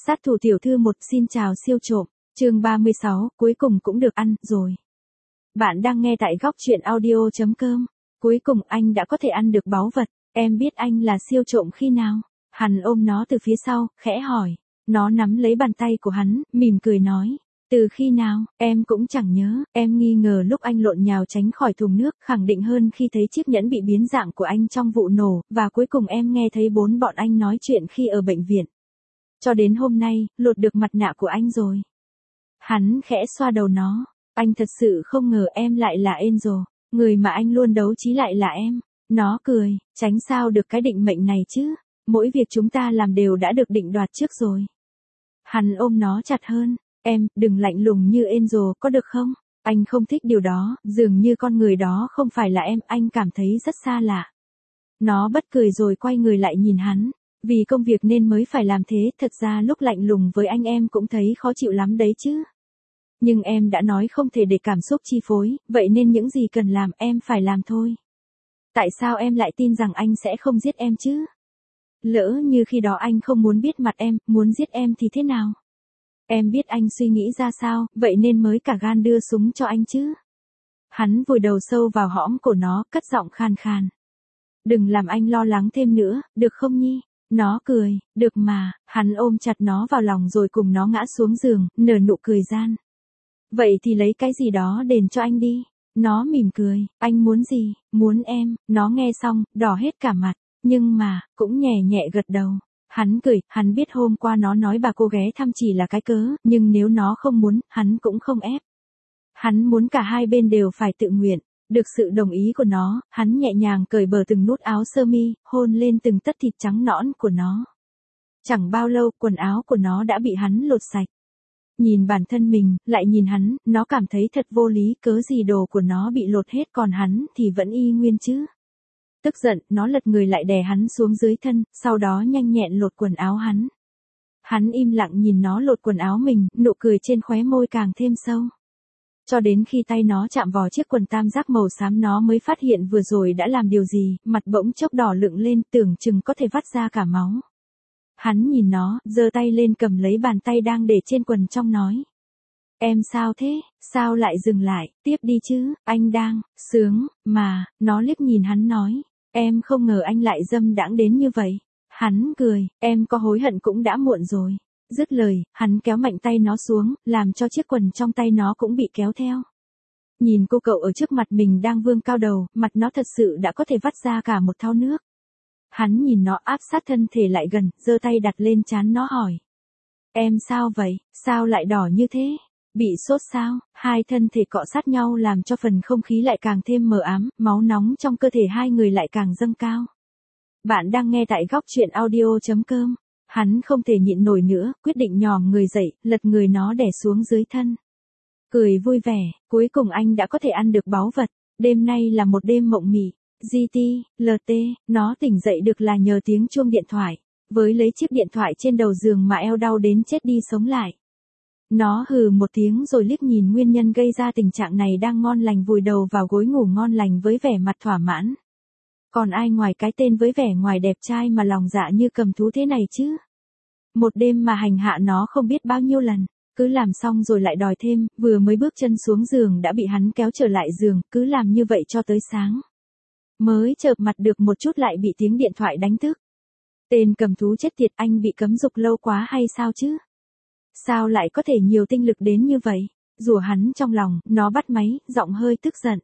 Sát thủ tiểu thư một xin chào siêu trộm, chương 36, cuối cùng cũng được ăn rồi. Bạn đang nghe tại góc truyện audio.com. Cuối cùng anh đã có thể ăn được báu vật, em biết anh là siêu trộm khi nào? Hắn ôm nó từ phía sau, khẽ hỏi. Nó nắm lấy bàn tay của hắn, mỉm cười nói. Từ khi nào, em cũng chẳng nhớ, em nghi ngờ lúc anh lộn nhào tránh khỏi thùng nước, khẳng định hơn khi thấy chiếc nhẫn bị biến dạng của anh trong vụ nổ, và cuối cùng em nghe thấy bọn anh nói chuyện khi ở bệnh viện. Cho đến hôm nay, lột được mặt nạ của anh rồi. Hắn khẽ xoa đầu nó. Anh thật sự không ngờ em lại là Angel, người mà anh luôn đấu trí lại là em. Nó cười, tránh sao được cái định mệnh này chứ. Mỗi việc chúng ta làm đều đã được định đoạt trước rồi. Hắn ôm nó chặt hơn. Em, đừng lạnh lùng như Angel, có được không? Anh không thích điều đó, dường như con người đó không phải là em, anh cảm thấy rất xa lạ. Nó bất cười rồi quay người lại nhìn hắn. Vì công việc nên mới phải làm thế, thật ra lúc lạnh lùng với anh em cũng thấy khó chịu lắm đấy chứ. Nhưng em đã nói không thể để cảm xúc chi phối, vậy nên những gì cần làm em phải làm thôi. Tại sao em lại tin rằng anh sẽ không giết em chứ? Lỡ như khi đó anh không muốn biết mặt em, muốn giết em thì thế nào? Em biết anh suy nghĩ ra sao, vậy nên mới cả gan đưa súng cho anh chứ. Hắn vùi đầu sâu vào hõm cổ nó, cất giọng khan khan. Đừng làm anh lo lắng thêm nữa, được không Nhi? Nó cười, được mà. Hắn ôm chặt nó vào lòng rồi cùng nó ngã xuống giường, nở nụ cười gian. Vậy thì lấy cái gì đó đền cho anh đi. Nó mỉm cười, anh muốn gì? Muốn em. Nó nghe xong, đỏ hết cả mặt, nhưng mà, cũng nhẹ nhẹ gật đầu. Hắn cười, hắn biết hôm qua nó nói bà cô ghé thăm chỉ là cái cớ, nhưng nếu nó không muốn, hắn cũng không ép. Hắn muốn cả hai bên đều phải tự nguyện. Được sự đồng ý của nó, hắn nhẹ nhàng cởi bờ từng nút áo sơ mi, hôn lên từng tấc thịt trắng nõn của nó. Chẳng bao lâu, quần áo của nó đã bị hắn lột sạch. Nhìn bản thân mình, lại nhìn hắn, nó cảm thấy thật vô lý, cớ gì đồ của nó bị lột hết còn hắn thì vẫn y nguyên chứ. Tức giận, nó lật người lại đè hắn xuống dưới thân, sau đó nhanh nhẹn lột quần áo hắn. Hắn im lặng nhìn nó lột quần áo mình, nụ cười trên khóe môi càng thêm sâu. Cho đến khi tay nó chạm vào chiếc quần tam giác màu xám nó mới phát hiện vừa rồi đã làm điều gì, mặt bỗng chốc đỏ lựng lên, tưởng chừng có thể vắt ra cả máu. Hắn nhìn nó, giơ tay lên cầm lấy bàn tay đang để trên quần trong nói. Em sao thế, sao lại dừng lại, tiếp đi chứ, anh đang, sướng, mà, nó liếc nhìn hắn nói. Em không ngờ anh lại dâm đãng đến như vậy. Hắn cười, em có hối hận cũng đã muộn rồi. Dứt lời, hắn kéo mạnh tay nó xuống, làm cho chiếc quần trong tay nó cũng bị kéo theo. Nhìn cô cậu ở trước mặt mình đang vươn cao đầu, mặt nó thật sự đã có thể vắt ra cả một thau nước. Hắn nhìn nó áp sát thân thể lại gần, giơ tay đặt lên trán nó hỏi. Em sao vậy, sao lại đỏ như thế? Bị sốt sao? Hai thân thể cọ sát nhau làm cho phần không khí lại càng thêm mờ ám, máu nóng trong cơ thể hai người lại càng dâng cao. Bạn đang nghe tại góc truyện audio.com. Hắn không thể nhịn nổi nữa, quyết định nhòm người dậy, lật người nó đè xuống dưới thân. Cười vui vẻ, cuối cùng anh đã có thể ăn được báu vật. Đêm nay là một đêm mộng mị. GT, LT, nó tỉnh dậy được là nhờ tiếng chuông điện thoại. Với lấy chiếc điện thoại trên đầu giường mà eo đau đến chết đi sống lại. Nó hừ một tiếng rồi liếc nhìn nguyên nhân gây ra tình trạng này đang ngon lành vùi đầu vào gối ngủ ngon lành với vẻ mặt thỏa mãn. Còn ai ngoài cái tên với vẻ ngoài đẹp trai mà lòng dạ như cầm thú thế này chứ? Một đêm mà hành hạ nó không biết bao nhiêu lần, cứ làm xong rồi lại đòi thêm, vừa mới bước chân xuống giường đã bị hắn kéo trở lại giường, cứ làm như vậy cho tới sáng. Mới chợp mặt được một chút lại bị tiếng điện thoại đánh thức. Tên cầm thú chết tiệt, anh bị cấm dục lâu quá hay sao chứ? Sao lại có thể nhiều tinh lực đến như vậy? Rủa hắn trong lòng, nó bắt máy, giọng hơi tức giận.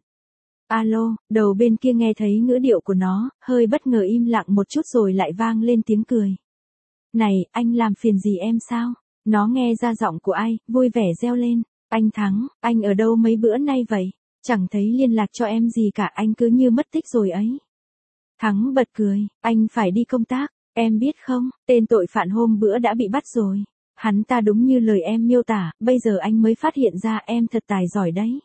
Alo, đầu bên kia nghe thấy ngữ điệu của nó, hơi bất ngờ im lặng một chút rồi lại vang lên tiếng cười. Này, anh làm phiền gì em sao? Nó nghe ra giọng của ai, vui vẻ reo lên. Anh Thắng, anh ở đâu mấy bữa nay vậy? Chẳng thấy liên lạc cho em gì cả, anh cứ như mất tích rồi ấy. Thắng bật cười, anh phải đi công tác, em biết không, tên tội phạm hôm bữa đã bị bắt rồi. Hắn ta đúng như lời em miêu tả, bây giờ anh mới phát hiện ra em thật tài giỏi đấy.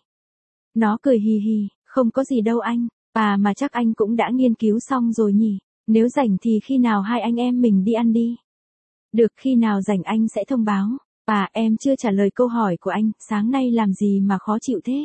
Nó cười hì hì, không có gì đâu anh, mà chắc anh cũng đã nghiên cứu xong rồi nhỉ, nếu rảnh thì khi nào hai anh em mình đi ăn đi. Được, khi nào rảnh anh sẽ thông báo. Em chưa trả lời câu hỏi của anh, sáng nay làm gì mà khó chịu thế?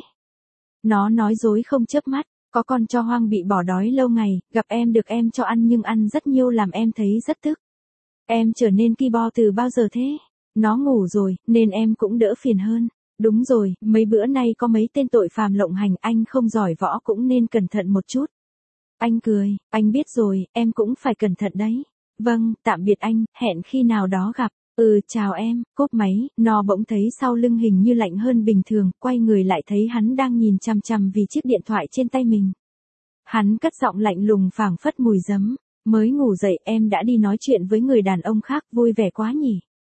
Nó nói dối không chớp mắt, có con chó hoang bị bỏ đói lâu ngày, gặp em được em cho ăn nhưng ăn rất nhiều làm em thấy rất tức. Em trở nên ki bo từ bao giờ thế? Nó ngủ rồi, nên em cũng đỡ phiền hơn. Đúng rồi, mấy bữa nay có mấy tên tội phàm lộng hành, anh không giỏi võ cũng nên cẩn thận một chút. Anh cười, anh biết rồi, em cũng phải cẩn thận đấy. Vâng, tạm biệt anh, hẹn khi nào đó gặp. Chào em, cốp máy, nó bỗng thấy sau lưng hình như lạnh hơn bình thường, quay người lại thấy hắn đang nhìn chằm chằm vì chiếc điện thoại trên tay mình. Hắn cất giọng lạnh lùng phảng phất mùi giấm. Mới ngủ dậy em đã đi nói chuyện với người đàn ông khác, vui vẻ quá nhỉ.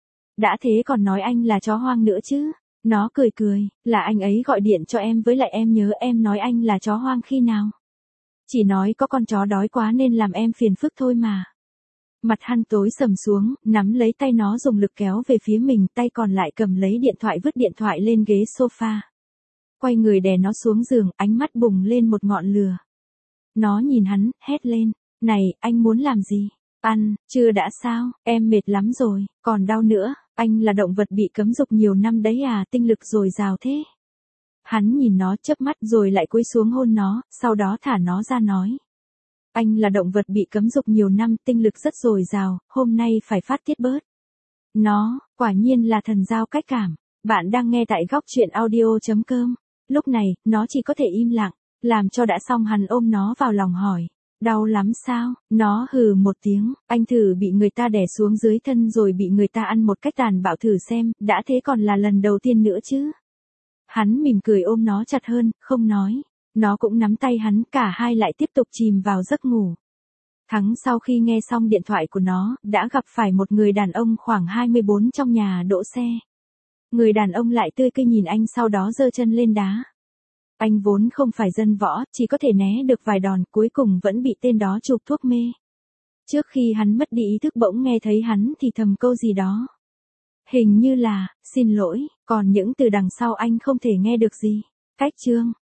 Đã thế còn nói anh là chó hoang nữa chứ. Nó cười cười, là anh ấy gọi điện cho em, với lại em nhớ em nói anh là chó hoang khi nào. Chỉ nói có con chó đói quá nên làm em phiền phức thôi mà. Mặt hắn tối sầm xuống, nắm lấy tay nó dùng lực kéo về phía mình, tay còn lại cầm lấy điện thoại, vứt điện thoại lên ghế sofa. Quay người đè nó xuống giường, ánh mắt bùng lên một ngọn lửa. Nó nhìn hắn, hét lên, này, anh muốn làm gì? Ăn, chưa đã sao, em mệt lắm rồi, còn đau nữa, anh là động vật bị cấm dục nhiều năm đấy à, tinh lực dồi dào thế. Hắn nhìn nó chớp mắt rồi lại cúi xuống hôn nó, sau đó thả nó ra nói. Anh là động vật bị cấm dục nhiều năm, tinh lực rất dồi dào, hôm nay phải phát tiết bớt. Nó, quả nhiên là thần giao cách cảm. Bạn đang nghe tại góc truyện audio.com. Lúc này, nó chỉ có thể im lặng, làm cho đã xong hắn ôm nó vào lòng hỏi. Đau lắm sao? Nó hừ một tiếng, anh thử bị người ta đè xuống dưới thân rồi bị người ta ăn một cách tàn bạo thử xem, đã thế còn là lần đầu tiên nữa chứ. Hắn mỉm cười ôm nó chặt hơn, không nói. Nó cũng nắm tay hắn, cả hai lại tiếp tục chìm vào giấc ngủ. Thắng sau khi nghe xong điện thoại của nó, đã gặp phải một người đàn ông khoảng 24 trong nhà đỗ xe. Người đàn ông lại tươi cười nhìn anh, sau đó giơ chân lên đá. Anh vốn không phải dân võ, chỉ có thể né được vài đòn, cuối cùng vẫn bị tên đó chụp thuốc mê. Trước khi hắn mất đi ý thức bỗng nghe thấy hắn thì thầm câu gì đó. Hình như là, xin lỗi, còn những từ đằng sau anh không thể nghe được gì. Cách chương